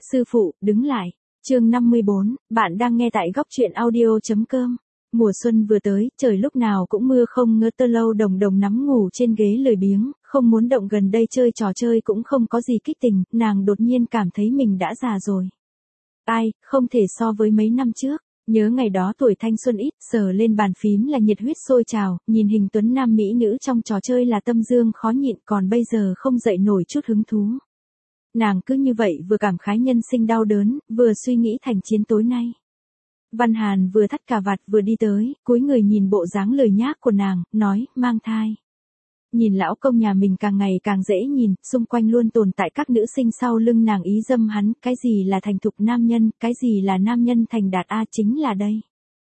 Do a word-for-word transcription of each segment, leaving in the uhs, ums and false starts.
Sư phụ, đứng lại. Chương năm mươi bốn, bạn đang nghe tại góc truyện audio.com. Mùa xuân vừa tới, trời lúc nào cũng mưa không ngớt. Tơ Lâu Đồng Đồng nắm ngủ trên ghế lười biếng, không muốn động gần đây chơi trò chơi cũng không có gì kích tình, nàng đột nhiên cảm thấy mình đã già rồi. Ai, không thể so với mấy năm trước. Nhớ ngày đó tuổi thanh xuân ít, sờ lên bàn phím là nhiệt huyết sôi trào, nhìn hình tuấn nam mỹ nữ trong trò chơi là tâm dương khó nhịn, còn bây giờ không dậy nổi chút hứng thú. Nàng cứ như vậy vừa cảm khái nhân sinh đau đớn, vừa suy nghĩ thành chiến tối nay. Văn Hàn vừa thắt cà vạt vừa đi tới, cúi người nhìn bộ dáng lười nhác của nàng, nói, mang thai. Nhìn lão công nhà mình càng ngày càng dễ nhìn, xung quanh luôn tồn tại các nữ sinh sau lưng nàng ý dâm hắn, cái gì là thành thục nam nhân, cái gì là nam nhân thành đạt A chính là đây.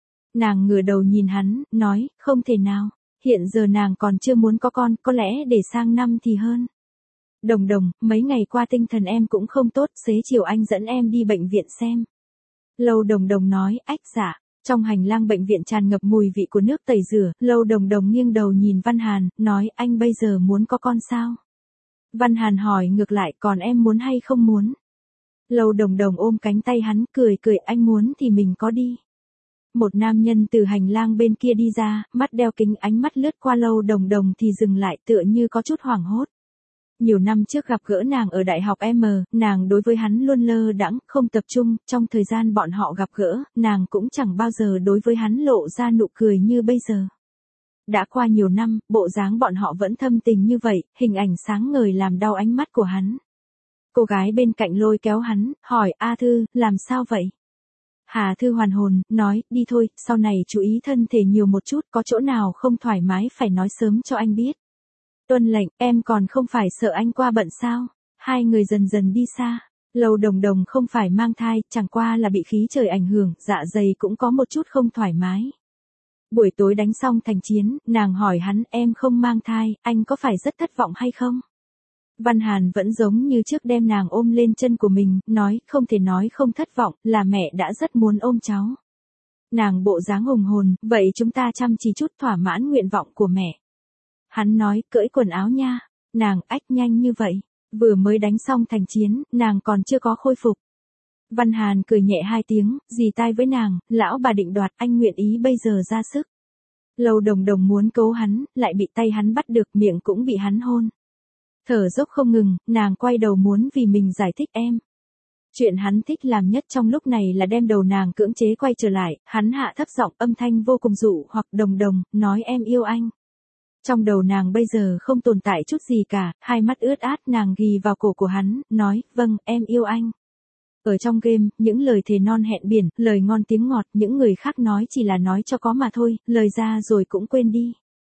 Nàng ngửa đầu nhìn hắn, nói, không thể nào, hiện giờ nàng còn chưa muốn có con, có lẽ để sang năm thì hơn. Đồng Đồng, mấy ngày qua tinh thần em cũng không tốt, xế chiều anh dẫn em đi bệnh viện xem. Lâu Đồng Đồng nói, ách dạ. Trong hành lang bệnh viện tràn ngập mùi vị của nước tẩy rửa, Lâu Đồng Đồng nghiêng đầu nhìn Văn Hàn, nói, anh bây giờ muốn có con sao? Văn Hàn hỏi ngược lại, còn em muốn hay không muốn? Lâu Đồng Đồng ôm cánh tay hắn, cười cười, anh muốn thì mình có đi. Một nam nhân từ hành lang bên kia đi ra, mắt đeo kính, ánh mắt lướt qua Lâu Đồng Đồng thì dừng lại, tựa như có chút hoảng hốt. Nhiều năm trước gặp gỡ nàng ở đại học M, nàng đối với hắn luôn lơ đãng, không tập trung, trong thời gian bọn họ gặp gỡ, nàng cũng chẳng bao giờ đối với hắn lộ ra nụ cười như bây giờ. Đã qua nhiều năm, bộ dáng bọn họ vẫn thâm tình như vậy, hình ảnh sáng ngời làm đau ánh mắt của hắn. Cô gái bên cạnh lôi kéo hắn, hỏi, A Thư, làm sao vậy? Hà Thư hoàn hồn, nói, đi thôi, sau này chú ý thân thể nhiều một chút, có chỗ nào không thoải mái phải nói sớm cho anh biết. Tuân lệnh, em còn không phải sợ anh qua bận sao? Hai người dần dần đi xa. Lâu Đồng Đồng không phải mang thai, chẳng qua là bị khí trời ảnh hưởng, dạ dày cũng có một chút không thoải mái. Buổi tối đánh xong thành chiến, nàng hỏi hắn, em không mang thai, anh có phải rất thất vọng hay không? Văn Hàn vẫn giống như trước đem nàng ôm lên chân của mình, nói, không thể nói không thất vọng, là mẹ đã rất muốn ôm cháu. Nàng bộ dáng hùng hồn, vậy chúng ta chăm chỉ chút thỏa mãn nguyện vọng của mẹ. Hắn nói, cởi quần áo nha. Nàng, ách nhanh như vậy. Vừa mới đánh xong thành chiến, nàng còn chưa có khôi phục. Văn Hàn cười nhẹ hai tiếng, dì tai với nàng, lão bà định đoạt, anh nguyện ý bây giờ ra sức. Lâu Đồng Đồng muốn cấu hắn, lại bị tay hắn bắt được, miệng cũng bị hắn hôn. Thở dốc không ngừng, nàng quay đầu muốn vì mình giải thích em. Chuyện hắn thích làm nhất trong lúc này là đem đầu nàng cưỡng chế quay trở lại, hắn hạ thấp giọng, âm thanh vô cùng dụ hoặc, Đồng Đồng, nói em yêu anh. Trong đầu nàng bây giờ không tồn tại chút gì cả, hai mắt ướt át nàng ghì vào cổ của hắn, nói, vâng, em yêu anh. Ở trong game, những lời thề non hẹn biển, lời ngon tiếng ngọt, những người khác nói chỉ là nói cho có mà thôi, lời ra rồi cũng quên đi.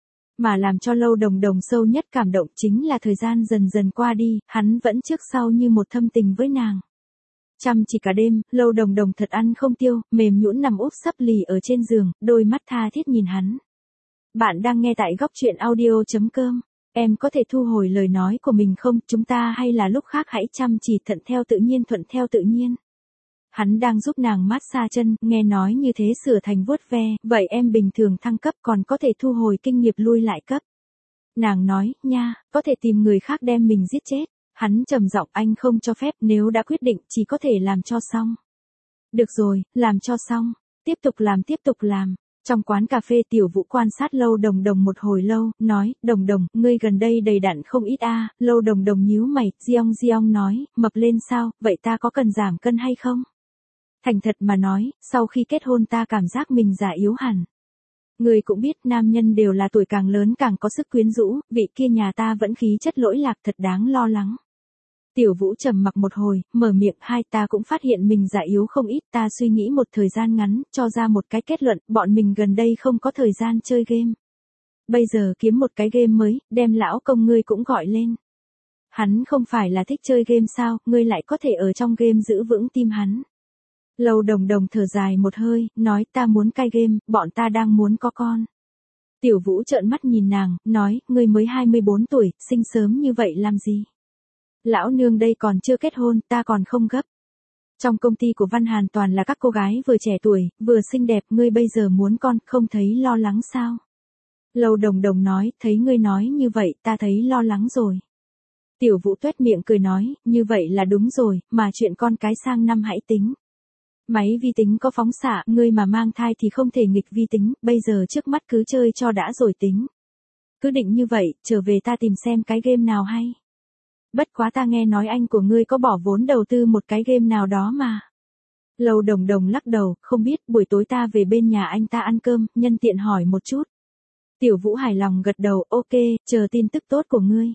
Mà làm cho Lâu Đồng Đồng sâu nhất cảm động chính là thời gian dần dần qua đi, hắn vẫn trước sau như một thâm tình với nàng. Chăm chỉ cả đêm, Lâu Đồng Đồng thật ăn không tiêu, mềm nhũn nằm úp sấp lì ở trên giường, đôi mắt tha thiết nhìn hắn. Bạn đang nghe tại góc truyện audio.com. Em có thể thu hồi lời nói của mình không? Chúng ta hay là lúc khác hãy chăm chỉ thuận theo tự nhiên thuận theo tự nhiên. Hắn đang giúp nàng mát xa chân, nghe nói như thế sửa thành vuốt ve, vậy em bình thường thăng cấp còn có thể thu hồi kinh nghiệm lui lại cấp. Nàng nói, nha, có thể tìm người khác đem mình giết chết. Hắn trầm giọng, anh không cho phép, nếu đã quyết định chỉ có thể làm cho xong. Được rồi, làm cho xong, tiếp tục làm tiếp tục làm. Trong quán cà phê Tiểu Vũ quan sát Lâu Đồng Đồng một hồi lâu, nói, Đồng Đồng, ngươi gần đây đầy đặn không ít a. À. Lâu Đồng Đồng nhíu mày, Giong Giong nói, mập lên sao, vậy ta có cần giảm cân hay không? Thành thật mà nói, sau khi kết hôn ta cảm giác mình già yếu hẳn. Ngươi cũng biết nam nhân đều là tuổi càng lớn càng có sức quyến rũ, vị kia nhà ta vẫn khí chất lỗi lạc thật đáng lo lắng. Tiểu Vũ trầm mặc một hồi, mở miệng, hai ta cũng phát hiện mình già yếu không ít, ta suy nghĩ một thời gian ngắn, cho ra một cái kết luận, bọn mình gần đây không có thời gian chơi game. Bây giờ kiếm một cái game mới, đem lão công ngươi cũng gọi lên. Hắn không phải là thích chơi game sao, ngươi lại có thể ở trong game giữ vững tim hắn. Lâu Đồng Đồng thở dài một hơi, nói ta muốn cai game, bọn ta đang muốn có con. Tiểu Vũ trợn mắt nhìn nàng, nói, ngươi mới hai mươi bốn tuổi, sinh sớm như vậy làm gì? Lão nương đây còn chưa kết hôn, ta còn không gấp. Trong công ty của Văn Hàn toàn là các cô gái vừa trẻ tuổi, vừa xinh đẹp, ngươi bây giờ muốn con, không thấy lo lắng sao? Lâu Đồng Đồng nói, thấy ngươi nói như vậy, ta thấy lo lắng rồi. Tiểu Vũ tuét miệng cười nói, như vậy là đúng rồi, mà chuyện con cái sang năm hãy tính. Máy vi tính có phóng xạ, ngươi mà mang thai thì không thể nghịch vi tính, bây giờ trước mắt cứ chơi cho đã rồi tính. Cứ định như vậy, trở về ta tìm xem cái game nào hay. Bất quá ta nghe nói anh của ngươi có bỏ vốn đầu tư một cái game nào đó mà. Lâu Đồng Đồng lắc đầu, không biết, buổi tối ta về bên nhà anh ta ăn cơm, nhân tiện hỏi một chút. Tiểu Vũ hài lòng gật đầu, ok, chờ tin tức tốt của ngươi.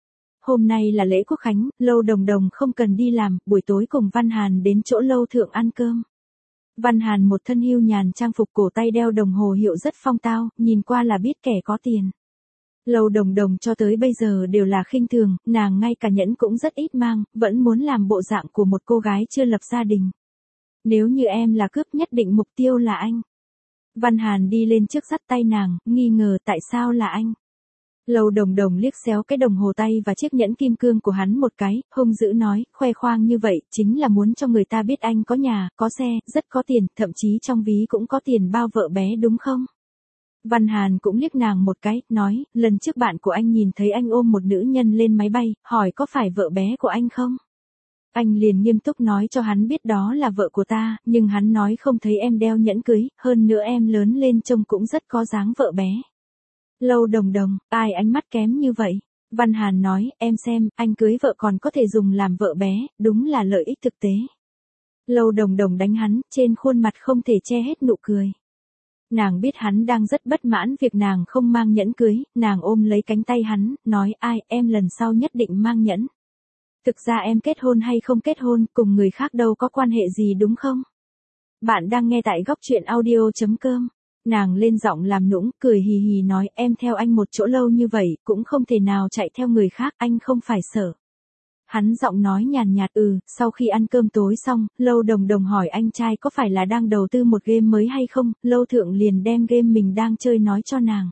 Hôm nay là lễ Quốc Khánh, Lâu Đồng Đồng không cần đi làm, buổi tối cùng Văn Hàn đến chỗ Lâu Thượng ăn cơm. Văn Hàn một thân hưu nhàn trang phục cổ tay đeo đồng hồ hiệu rất phong tao, nhìn qua là biết kẻ có tiền. Lâu Đồng Đồng cho tới bây giờ đều là khinh thường, nàng ngay cả nhẫn cũng rất ít mang, vẫn muốn làm bộ dạng của một cô gái chưa lập gia đình. Nếu như em là cướp nhất định mục tiêu là anh. Văn Hàn đi lên trước dắt tay nàng, nghi ngờ tại sao là anh. Lâu Đồng Đồng liếc xéo cái đồng hồ tay và chiếc nhẫn kim cương của hắn một cái, hung dữ nói, khoe khoang như vậy, chính là muốn cho người ta biết anh có nhà, có xe, rất có tiền, thậm chí trong ví cũng có tiền bao vợ bé đúng không? Văn Hàn cũng liếc nàng một cái, nói, lần trước bạn của anh nhìn thấy anh ôm một nữ nhân lên máy bay, hỏi có phải vợ bé của anh không? Anh liền nghiêm túc nói cho hắn biết đó là vợ của ta, nhưng hắn nói không thấy em đeo nhẫn cưới, hơn nữa em lớn lên trông cũng rất có dáng vợ bé. Lâu Đồng Đồng, ai ánh mắt kém như vậy? Văn Hàn nói, em xem, anh cưới vợ còn có thể dùng làm vợ bé, đúng là lợi ích thực tế. Lâu Đồng Đồng đánh hắn, trên khuôn mặt không thể che hết nụ cười. Nàng biết hắn đang rất bất mãn việc nàng không mang nhẫn cưới, nàng ôm lấy cánh tay hắn, nói ai, em lần sau nhất định mang nhẫn. Thực ra em kết hôn hay không kết hôn, cùng người khác đâu có quan hệ gì đúng không? Bạn đang nghe tại góc truyện audio chấm com. Nàng lên giọng làm nũng, cười hì hì nói, em theo anh một chỗ lâu như vậy, cũng không thể nào chạy theo người khác, anh không phải sợ. Hắn giọng nói nhàn nhạt, ừ, sau khi ăn cơm tối xong, Lâu Đồng Đồng hỏi anh trai có phải là đang đầu tư một game mới hay không, Lâu Thượng liền đem game mình đang chơi nói cho nàng.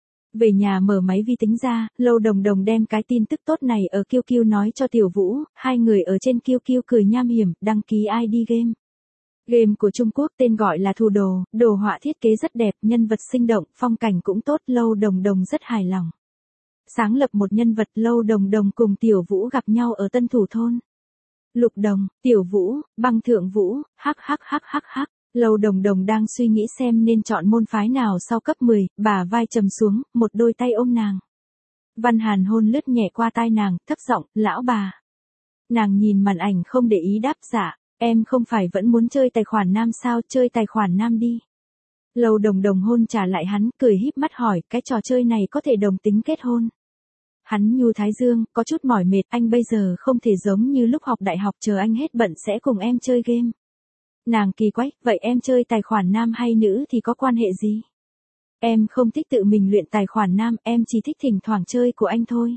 Về nhà mở máy vi tính ra, Lâu Đồng Đồng đem cái tin tức tốt này ở Q Q nói cho Tiểu Vũ, hai người ở trên Q Q cười nham hiểm, đăng ký i đê game. Game của Trung Quốc tên gọi là Thủ Đồ, đồ họa thiết kế rất đẹp, nhân vật sinh động, phong cảnh cũng tốt, Lâu Đồng Đồng rất hài lòng. Sáng lập một nhân vật, Lâu Đồng Đồng cùng Tiểu Vũ gặp nhau ở Tân Thủ Thôn. Lục Đồng, Tiểu Vũ, Băng Thượng Vũ, hắc hắc hắc hắc hắc. Lâu Đồng Đồng đang suy nghĩ xem nên chọn môn phái nào sau cấp mười, bả vai trầm xuống, một đôi tay ôm nàng. Văn Hàn hôn lướt nhẹ qua tai nàng, thấp giọng, lão bà. Nàng nhìn màn ảnh không để ý đáp, dạ, em không phải vẫn muốn chơi tài khoản nam sao, chơi tài khoản nam đi. Lâu Đồng Đồng hôn trả lại hắn, cười híp mắt hỏi, cái trò chơi này có thể đồng tính kết hôn. Hắn nhu thái dương, có chút mỏi mệt, anh bây giờ không thể giống như lúc học đại học, chờ anh hết bận sẽ cùng em chơi game. Nàng kỳ quái, vậy em chơi tài khoản nam hay nữ thì có quan hệ gì? Em không thích tự mình luyện tài khoản nam, em chỉ thích thỉnh thoảng chơi của anh thôi.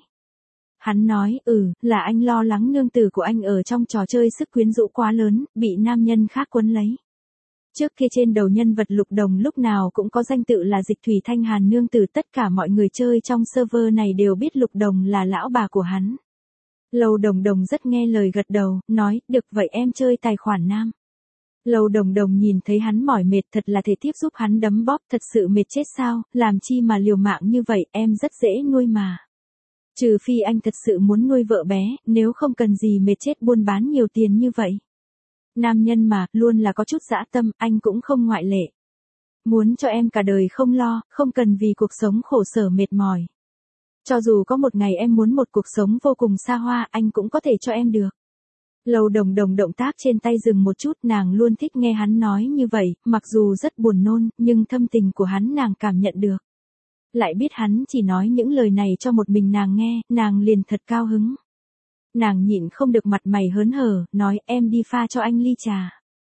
Hắn nói, ừ, là anh lo lắng nương tử của anh ở trong trò chơi sức quyến rũ quá lớn, bị nam nhân khác quấn lấy. Trước kia trên đầu nhân vật Lục Đồng lúc nào cũng có danh tự là Dịch Thủy Thanh Hàn nương tử, tất cả mọi người chơi trong server này đều biết Lục Đồng là lão bà của hắn. Lâu Đồng Đồng rất nghe lời gật đầu, nói, được vậy em chơi tài khoản nam. Lâu Đồng Đồng nhìn thấy hắn mỏi mệt, thật là thể tiếp giúp hắn đấm bóp, thật sự mệt chết sao, làm chi mà liều mạng như vậy, em rất dễ nuôi mà. Trừ phi anh thật sự muốn nuôi vợ bé, nếu không cần gì mệt chết buôn bán nhiều tiền như vậy. Nam nhân mà, luôn là có chút dã tâm, anh cũng không ngoại lệ. Muốn cho em cả đời không lo, không cần vì cuộc sống khổ sở mệt mỏi. Cho dù có một ngày em muốn một cuộc sống vô cùng xa hoa, anh cũng có thể cho em được. Lâu Đồng Đồng động tác trên tay dừng một chút, nàng luôn thích nghe hắn nói như vậy, mặc dù rất buồn nôn, nhưng thâm tình của hắn nàng cảm nhận được. Lại biết hắn chỉ nói những lời này cho một mình nàng nghe, nàng liền thật cao hứng. Nàng nhịn không được mặt mày hớn hở, nói em đi pha cho anh ly trà.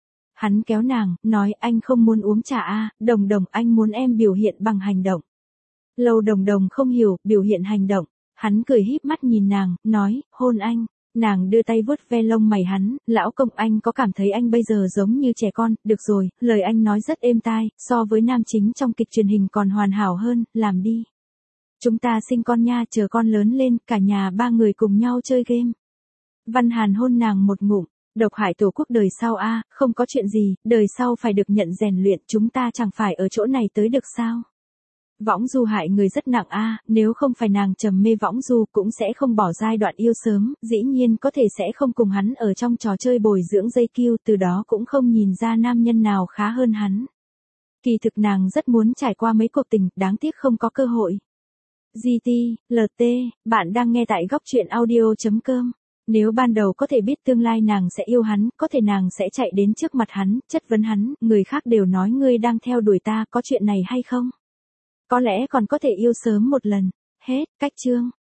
Hắn kéo nàng, nói anh không muốn uống trà a, Đồng Đồng anh muốn em biểu hiện bằng hành động. Lâu Đồng Đồng không hiểu, biểu hiện hành động. Hắn cười híp mắt nhìn nàng, nói, hôn anh. Nàng đưa tay vuốt ve lông mày hắn, lão công anh có cảm thấy anh bây giờ giống như trẻ con, được rồi, lời anh nói rất êm tai, so với nam chính trong kịch truyền hình còn hoàn hảo hơn, làm đi. Chúng ta sinh con nha, chờ con lớn lên, cả nhà ba người cùng nhau chơi game. Văn Hàn hôn nàng một ngụm, độc hại tổ quốc đời sau a, không có chuyện gì, đời sau phải được nhận rèn luyện, chúng ta chẳng phải ở chỗ này tới được sao. Võng du hại người rất nặng a, nếu không phải nàng trầm mê võng du cũng sẽ không bỏ giai đoạn yêu sớm, dĩ nhiên có thể sẽ không cùng hắn ở trong trò chơi bồi dưỡng dây kiêu, từ đó cũng không nhìn ra nam nhân nào khá hơn hắn. Kỳ thực nàng rất muốn trải qua mấy cuộc tình, đáng tiếc không có cơ hội. giê tê, lờ tê, bạn đang nghe tại góc truyện audio.com. Nếu ban đầu có thể biết tương lai nàng sẽ yêu hắn, có thể nàng sẽ chạy đến trước mặt hắn, chất vấn hắn, người khác đều nói ngươi đang theo đuổi ta, có chuyện này hay không? Có lẽ còn có thể yêu sớm một lần. Hết, cách chương.